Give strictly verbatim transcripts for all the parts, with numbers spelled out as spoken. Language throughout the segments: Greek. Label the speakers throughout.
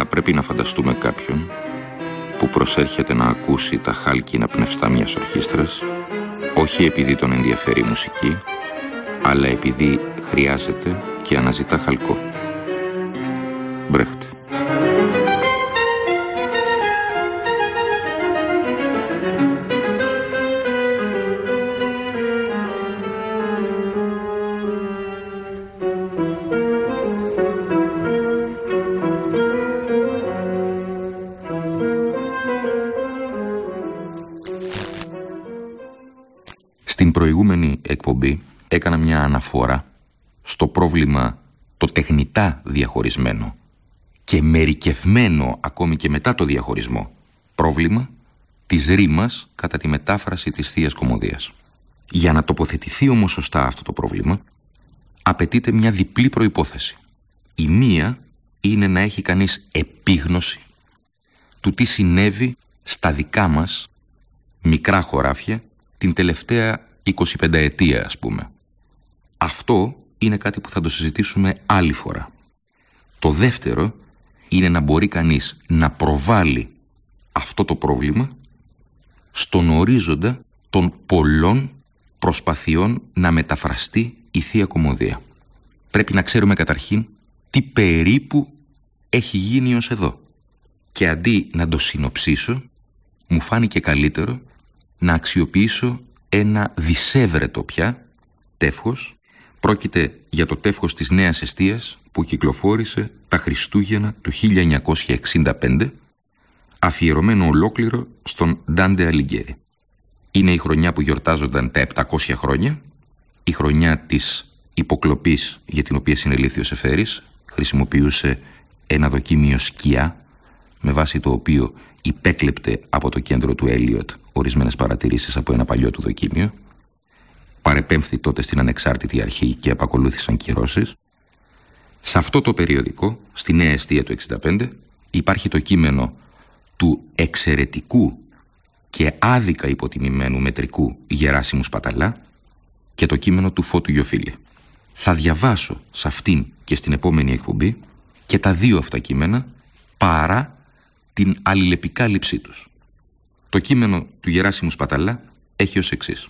Speaker 1: πρέπει να φανταστούμε κάποιον που προσέρχεται να ακούσει τα χάλκινα πνευστά μιας ορχήστρας, όχι επειδή τον ενδιαφέρει η μουσική, αλλά επειδή χρειάζεται και αναζητά χαλκό. Μπρέχτε. Στην προηγούμενη εκπομπή έκανα μια αναφορά στο πρόβλημα το τεχνητά διαχωρισμένο και μερικευμένο ακόμη και μετά το διαχωρισμό πρόβλημα της ρήμας κατά τη μετάφραση της Θείας Κωμωδίας. Για να τοποθετηθεί όμως σωστά αυτό το πρόβλημα απαιτείται μια διπλή προϋπόθεση. Η μία είναι να έχει κανείς επίγνωση του τι συνέβη στα δικά μας μικρά χωράφια την τελευταία εικοσιπενταετία, ας πούμε. Αυτό είναι κάτι που θα το συζητήσουμε άλλη φορά. Το δεύτερο είναι να μπορεί κανείς να προβάλλει αυτό το πρόβλημα στον ορίζοντα των πολλών προσπαθειών να μεταφραστεί η Θεία Κωμωδία. Πρέπει να ξέρουμε καταρχήν τι περίπου έχει γίνει ως εδώ. Και αντί να το συνοψίσω, μου φάνηκε καλύτερο να αξιοποιήσω ένα δισεύρετο πια τεύχος. Πρόκειται για το τεύχος της Νέας Εστίας που κυκλοφόρησε τα Χριστούγεννα του χίλια εννιακόσια εξήντα πέντε, αφιερωμένο ολόκληρο στον Ντάντε Αλιγκέρι. Είναι η χρονιά που γιορτάζονταν τα επτακόσια χρόνια, η χρονιά της υποκλοπής για την οποία συνελήφθη ο Σεφέρης. Χρησιμοποιούσε ένα δοκίμιο σκιά με βάση το οποίο υπέκλεπτε από το κέντρο του Έλιοτ ορισμένες παρατηρήσεις από ένα παλιό του δοκίμιο. Παρεπέμφθη τότε στην ανεξάρτητη αρχή και επακολούθησαν κυρώσεις. Σε αυτό το περιοδικό, στη Νέα Εστία του εξήντα πέντε, υπάρχει το κείμενο του εξαιρετικού και άδικα υποτιμημένου μετρικού Γεράσιμου Σπαταλά και το κείμενο του Φώτου Γιοφίλη. Θα διαβάσω σε αυτήν και στην επόμενη εκπομπή και τα δύο αυτά κείμενα παρά την αλληλεπικάλυψή τους. Το κείμενο του Γεράσιμου Σπαταλά έχει ως εξής.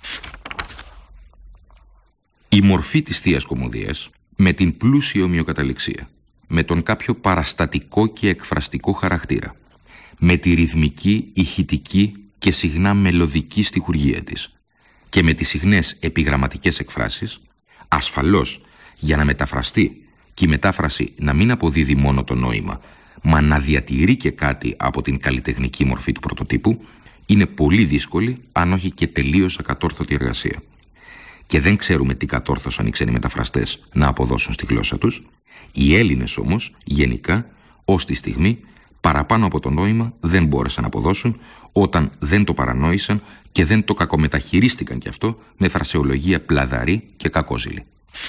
Speaker 1: Η μορφή της Θείας Κωμωδίας, με την πλούσια ομοιοκαταληξία, με τον κάποιο παραστατικό και εκφραστικό χαρακτήρα, με τη ρυθμική, ηχητική και συχνά μελωδική στιχουργία της και με τις συχνές επιγραμματικές εκφράσεις, ασφαλώς για να μεταφραστεί και η μετάφραση να μην αποδίδει μόνο το νόημα, μα να διατηρεί και κάτι από την καλλιτεχνική μορφή του πρωτοτύπου, είναι πολύ δύσκολη, αν όχι και τελείως ακατόρθωτη εργασία. Και δεν ξέρουμε τι κατόρθωσαν οι ξένοι μεταφραστές να αποδώσουν στη γλώσσα τους. Οι Έλληνες όμως, γενικά, ως τη στιγμή, παραπάνω από το νόημα δεν μπόρεσαν να αποδώσουν, όταν δεν το παρανόησαν και δεν το κακομεταχειρίστηκαν κι αυτό με φρασεολογία πλαδαρή και κακόζηλη.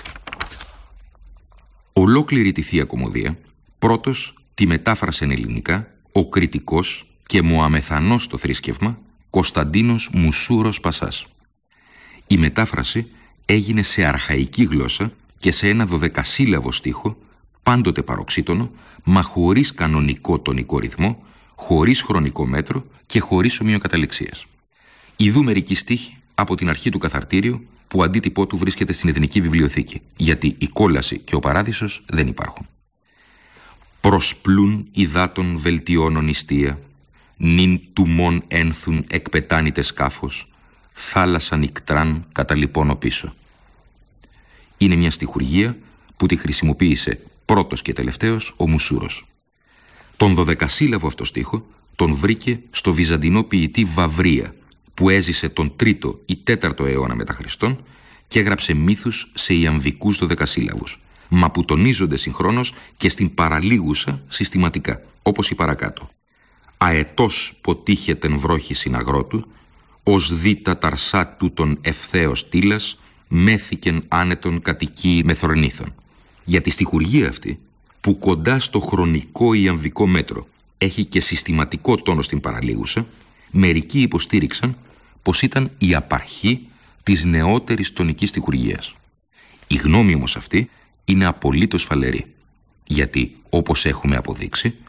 Speaker 1: Ολόκληρη τη Θεία Κωμωδία, πρώτος τη μετάφρασε ελληνικά ο κριτικός και μοαμεθανός στο θρήσκευμα Κωνσταντίνος Μουσούρος Πασάς. Η μετάφραση έγινε σε αρχαϊκή γλώσσα και σε ένα δωδεκασύλλαβο στίχο, πάντοτε παροξύτονο, μα χωρίς κανονικό τονικό ρυθμό, χωρίς χρονικό μέτρο και χωρίς ομοιοκαταληξίες. Ιδού μερικοί στίχοι από την αρχή του καθαρτήριου, που αντίτυπό του βρίσκεται στην Εθνική Βιβλιοθήκη, γιατί η κόλαση και ο παράδεισος δεν υπάρχουν. Προσπλούν υδάτων βελτιώνων ιστία, νυν του μον ένθουν εκπετάνητε σκάφος, θάλασσα νικτράν καταλυπώνω πίσω. Είναι μια στιχουργία που τη χρησιμοποίησε πρώτος και τελευταίος ο Μουσούρος. Τον δωδεκασύλλαβο αυτό στίχο τον βρήκε στο βυζαντινό ποιητή Βαυρία, που έζησε τον τρίτο ή τέταρτο αιώνα μετά Χριστόν και έγραψε μύθους σε ιαμβικούς δωδεκασύλλαβους, μα που τονίζονται συγχρόνως και στην παραλίγουσα συστηματικά, όπως η παρακάτω. Αετός ποτίχετεν βρόχη συναγρότου, ως δίτα ταρσά τούτον ευθέως τήλας, μέθηκεν άνετον κατοικεί μεθορνήθων. Για τη στιχουργία αυτή, που κοντά στο χρονικό ιαμβικό μέτρο έχει και συστηματικό τόνο στην παραλίγουσα, μερικοί υποστήριξαν πως ήταν η απαρχή της νεότερης τονικής στιχουργίας. Η γνώμη όμως αυτή είναι απολύτως φαλερή, γιατί όπως έχουμε αποδείξει,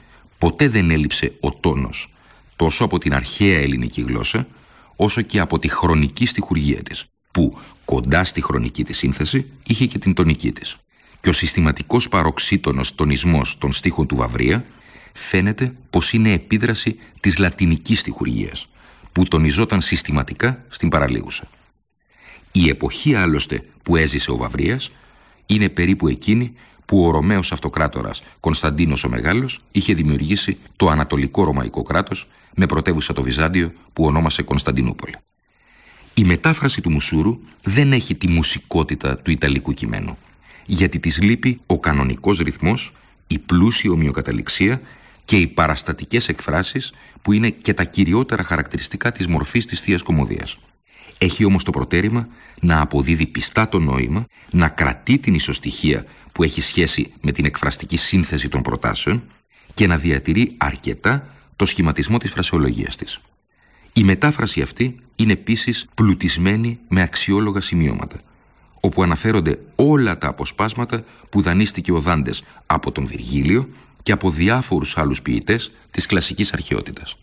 Speaker 1: ποτέ δεν έλειψε ο τόνος, τόσο από την αρχαία ελληνική γλώσσα, όσο και από τη χρονική στιχουργία της, που κοντά στη χρονική της σύνθεση είχε και την τονική της. Και ο συστηματικός παροξύτονος τονισμός των στίχων του Βαυρία φαίνεται πως είναι επίδραση της λατινικής στιχουργίας, που τονιζόταν συστηματικά στην παραλίγουσα. Η εποχή άλλωστε που έζησε ο Βαυρίας είναι περίπου εκείνη που ο Ρωμαίος αυτοκράτορας Κωνσταντίνος ο Μεγάλος είχε δημιουργήσει το Ανατολικό Ρωμαϊκό κράτος με πρωτεύουσα το Βυζάντιο που ονόμασε Κωνσταντινούπολη. Η μετάφραση του Μουσούρου δεν έχει τη μουσικότητα του Ιταλικού κειμένου, γιατί της λείπει ο κανονικός ρυθμός, η πλούσια ομοιοκαταληξία και οι παραστατικές εκφράσεις που είναι και τα κυριότερα χαρακτηριστικά της μορφής της Θείας Κωμωδίας. Έχει όμως το προτέρημα να αποδίδει πιστά το νόημα, να κρατεί την ισοστοιχεία που έχει σχέση με την εκφραστική σύνθεση των προτάσεων και να διατηρεί αρκετά το σχηματισμό της φρασεολογίας της. Η μετάφραση αυτή είναι επίσης πλουτισμένη με αξιόλογα σημειώματα, όπου αναφέρονται όλα τα αποσπάσματα που δανείστηκε ο Δάντες από τον Βυργίλιο και από διάφορους άλλους ποιητές της κλασικής αρχαιότητας.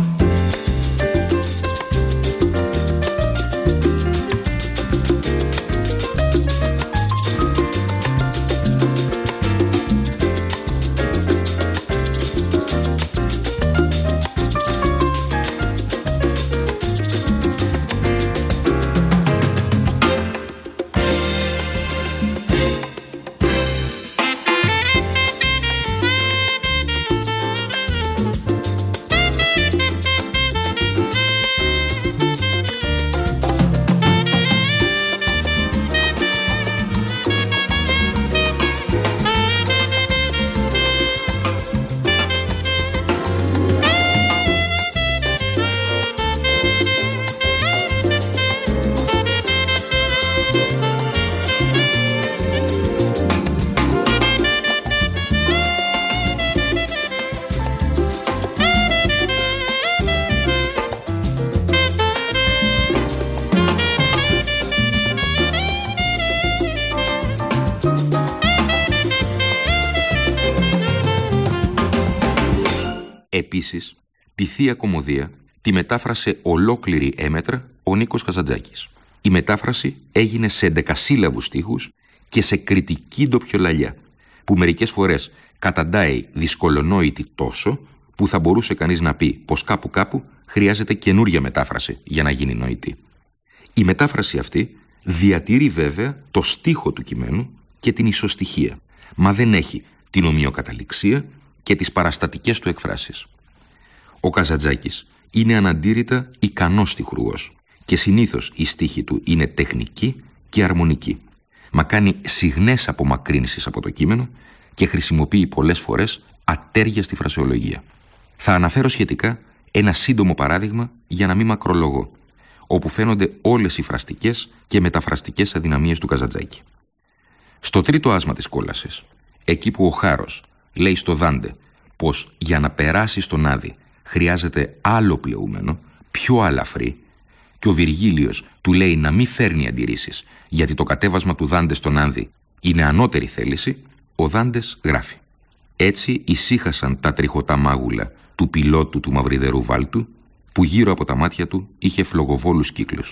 Speaker 1: Επίσης, τη Θεία Κωμωδία τη μετάφρασε ολόκληρη έμετρα ο Νίκος Καζαντζάκης. Η μετάφραση έγινε σε εντεκασύλλαβους στίχους και σε κριτική ντοπιολαλιά, που μερικές φορές καταντάει δυσκολονόητη τόσο που θα μπορούσε κανείς να πει πως κάπου κάπου χρειάζεται καινούρια μετάφραση για να γίνει νοητή. Η μετάφραση αυτή διατηρεί βέβαια το στίχο του κειμένου και την ισοστοιχεία, μα δεν έχει την ομοιοκαταληξία και τις παραστατικές του εκφράσεις. Ο Καζαντζάκης είναι αναντήρητα ικανός στιχουργός και συνήθως η στίχη του είναι τεχνική και αρμονική, μα κάνει συγνές απομακρύνσεις από το κείμενο και χρησιμοποιεί πολλές φορές ατέρια στη φρασεολογία. Θα αναφέρω σχετικά ένα σύντομο παράδειγμα για να μην μακρολογώ, όπου φαίνονται όλες οι φραστικές και μεταφραστικές αδυναμίες του Καζαντζάκη. Στο τρίτο άσμα της κόλασης, εκεί που ο Χάρος λέει στο Δάντε πως για να περάσει στον Άδη χρειάζεται άλλο πλεούμενο, πιο αλαφρύ, και ο Βυργίλιος του λέει να μην φέρνει αντιρρήσεις γιατί το κατέβασμα του Δάντε στον Άδη είναι ανώτερη θέληση, ο Δάντες γράφει: «Έτσι ησύχασαν τα τριχωτά μάγουλα του πιλότου του μαυριδερού βάλτου, που γύρω από τα μάτια του είχε φλογοβόλους κύκλους».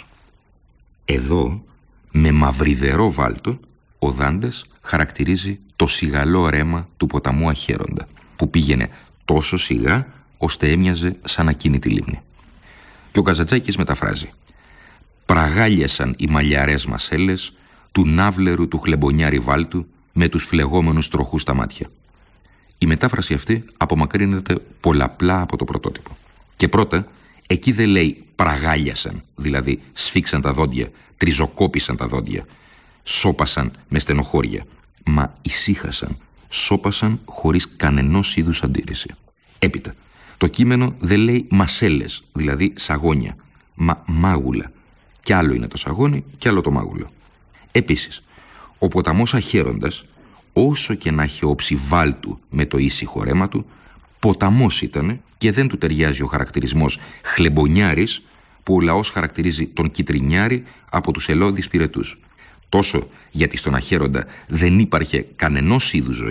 Speaker 1: Εδώ, με μαυριδερό βάλτο, ο Δάντες χαρακτηρίζει το σιγαλό ρέμα του ποταμού Αχέροντα, που πήγαινε τόσο σιγά ώστε έμοιαζε σαν ακίνητη λίμνη. Και ο Καζαντζάκης μεταφράζει: «Πραγάλιασαν οι μαλλιαρές μασέλες του ναύλερου του χλεμπονιάρη βάλτου με τους φλεγόμενους τροχούς στα μάτια». Η μετάφραση αυτή απομακρύνεται πολλαπλά από το πρωτότυπο. Και πρώτα, εκεί δεν λέει πραγάλιασαν, δηλαδή σφίξαν τα δόντια, τριζοκόπησαν τα δόντια, σώπασαν με στενοχώρια, μα ησύχασαν, σώπασαν χωρίς κανενός είδους αντίρρηση. Έπειτα, το κείμενο δεν λέει μασέλες, δηλαδή σαγόνια, μα μάγουλα. Κι άλλο είναι το σαγόνι, κι άλλο το μάγουλο. Επίσης, ο ποταμός Αχέροντας, όσο και να έχει όψει βάλτου με το ήσυχο ρέμα του, ποταμός ήτανε και δεν του ταιριάζει ο χαρακτηρισμός χλεμπονιάρης που ο λαός χαρακτηρίζει τον κιτρινιάρη από τους ελώδεις πυρετούς. Τόσο γιατί στον Αχέροντα δεν υπάρχε κανενός είδους ζωή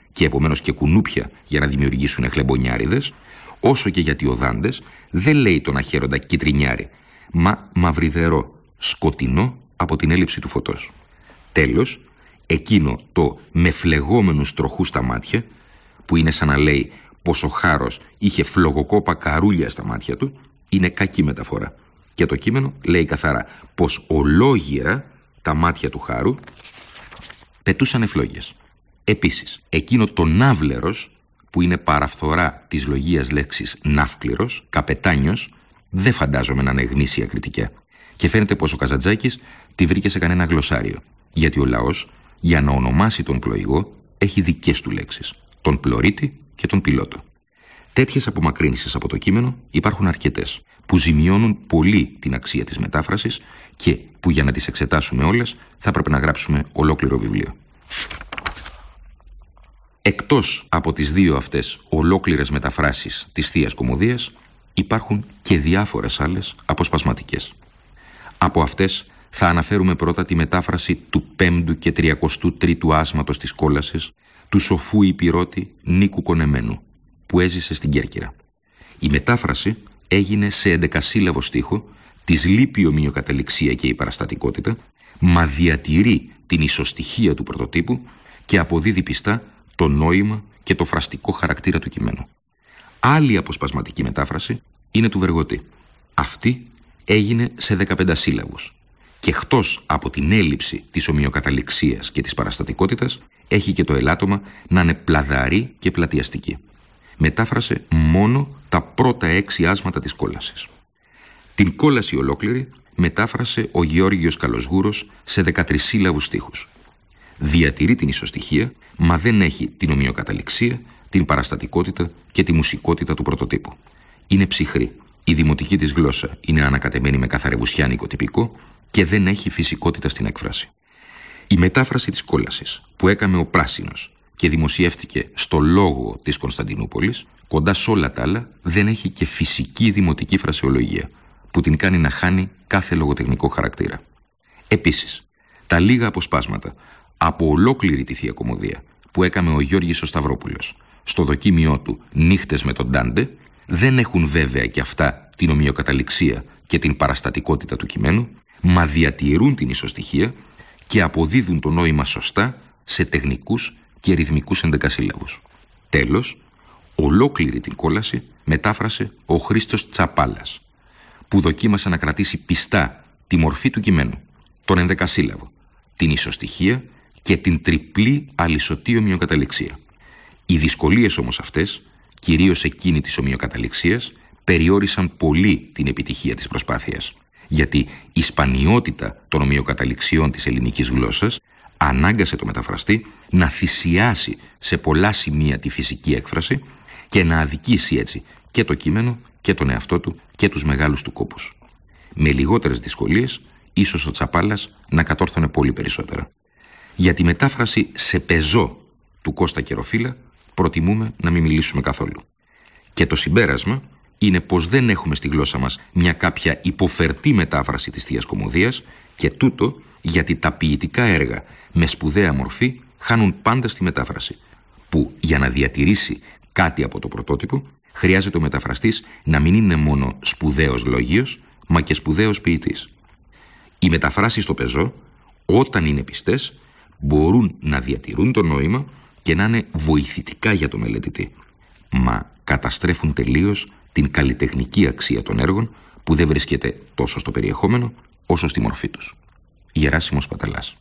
Speaker 1: και επομένως και κουνούπια για να δημιουργήσουν χλεμπονιάριδες, όσο και γιατί ο Δάντες δεν λέει τον αχαίροντα κιτρινιάρι, μα μαυριδερό, σκοτεινό από την έλλειψη του φωτός. Τέλος, εκείνο το με φλεγόμενους τροχούς στα μάτια, που είναι σαν να λέει πως ο Χάρος είχε φλογοκόπα καρούλια στα μάτια του, είναι κακή μεταφορά. Και το κείμενο λέει καθαρά πως ολόγυρα τα μάτια του Χάρου πετούσαν φλόγες. Επίσης, εκείνο το ναύλερος, που είναι παραφθορά της λογίας λέξης ναύκληρος, καπετάνιος, δεν φαντάζομαι να είναι γνήσια κριτικιά. Και φαίνεται πως ο Καζαντζάκης τη βρήκε σε κανένα γλωσσάριο, γιατί ο λαός για να ονομάσει τον πλοηγό έχει δικές του λέξεις, τον πλωρίτη και τον πιλότο. Τέτοιες απομακρύνσεις από το κείμενο υπάρχουν αρκετές, που ζημιώνουν πολύ την αξία της μετάφρασης και που για να τις εξετάσουμε όλες θα πρέπει να γράψουμε ολόκληρο βιβλίο. Εκτός από τις δύο αυτές ολόκληρες μεταφράσεις της Θείας Κωμωδίας, υπάρχουν και διάφορες άλλες αποσπασματικές. Από αυτές θα αναφέρουμε πρώτα τη μετάφραση του πέμπτου και τριακοστού τρίτου άσματος της κόλασης του σοφού υπηρώτη Νίκου Κονεμένου, που έζησε στην Κέρκυρα. Η μετάφραση έγινε σε εντεκασύλλαβο στίχο, της λείπει η ομοιοκαταληξία και η παραστατικότητα, μα διατηρεί την ισοστοιχεία του πρωτοτύπου και αποδίδει πιστά το νόημα και το φραστικό χαρακτήρα του κειμένου. Άλλη αποσπασματική μετάφραση είναι του Βεργοτή. Αυτή έγινε σε δεκαπέντε σύλλαβους και εκτός από την έλλειψη της ομοιοκαταληξίας και της παραστατικότητας έχει και το ελάττωμα να είναι πλαδαρή και πλατιαστική. Μετάφρασε μόνο τα πρώτα έξι άσματα της κόλασης. Την κόλαση ολόκληρη μετάφρασε ο Γεώργιος Καλοσγούρος σε δεκατρισύλλαβους στίχους. Διατηρεί την ισοστοιχεία, μα δεν έχει την ομοιοκαταληξία, την παραστατικότητα και τη μουσικότητα του πρωτοτύπου. Είναι ψυχρή. Η δημοτική της γλώσσα είναι ανακατεμένη με καθαρεβουσιάνικο τυπικό και δεν έχει φυσικότητα στην έκφραση. Η μετάφραση της κόλασης που έκαμε ο Πράσινος και δημοσιεύτηκε στο Λόγο της Κωνσταντινούπολης, κοντά σ' όλα τα άλλα δεν έχει και φυσική δημοτική φρασεολογία, που την κάνει να χάνει κάθε λογοτεχνικό χαρακτήρα. Επίσης, τα λίγα αποσπάσματα από ολόκληρη τη Θεία Κωμωδία που έκαμε ο Γιώργης ο Σταυρόπουλος στο δοκίμιό του «Νύχτες με τον Ντάντε» δεν έχουν βέβαια και αυτά την ομοιοκαταληξία και την παραστατικότητα του κειμένου, μα διατηρούν την ισοστοιχεία και αποδίδουν το νόημα σωστά σε τεχνικούς και ρυθμικούς ενδεκασύλλαβους. Τέλος, ολόκληρη την κόλαση μετάφρασε ο Χρήστος Τσαπάλας, που δοκίμασε να κρατήσει πιστά τη μορφή του κειμένου, τον ενδεκασύλλαβο, την ισοστοιχεία και την τριπλή αλυσωτή ομοιοκαταληξία. Οι δυσκολίες όμως αυτές, κυρίως εκείνη της ομοιοκαταληξίας, περιόρισαν πολύ την επιτυχία της προσπάθειας, γιατί η σπανιότητα των ομοιοκαταληξιών της ελληνικής γλώσσας ανάγκασε το μεταφραστή να θυσιάσει σε πολλά σημεία τη φυσική έκφραση και να αδικήσει έτσι και το κείμενο και τον εαυτό του και τους μεγάλους του κόπους. Με λιγότερες δυσκολίες, ίσως ο Τσαπάλας να κατόρθωνε πολύ περισσότερα. Για τη μετάφραση σε πεζό του Κώστα Κεροφύλλα προτιμούμε να μην μιλήσουμε καθόλου. Και το συμπέρασμα είναι πως δεν έχουμε στη γλώσσα μας μια κάποια υποφερτή μετάφραση της Θείας Κωμωδίας και τούτο γιατί τα ποιητικά έργα με σπουδαία μορφή χάνουν πάντα στη μετάφραση, που για να διατηρήσει κάτι από το πρωτότυπο χρειάζεται ο μεταφραστής να μην είναι μόνο σπουδαίος λόγιος, μα και σπουδαίος ποιητής. Οι μεταφράσεις στο πεζό, όταν είναι πιστές, μπορούν να διατηρούν το νόημα και να είναι βοηθητικά για το μελετητή, μα καταστρέφουν τελείως την καλλιτεχνική αξία των έργων που δεν βρίσκεται τόσο στο περιεχόμενο όσο στη μορφή τους. Γεράσιμος Παταλάς.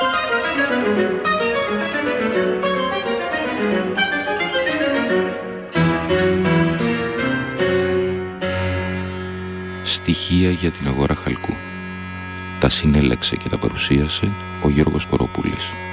Speaker 2: Στοιχεία για την αγορά χαλκού. Τα συνέλεξε και τα παρουσίασε ο Γιώργος Κοροπούλης.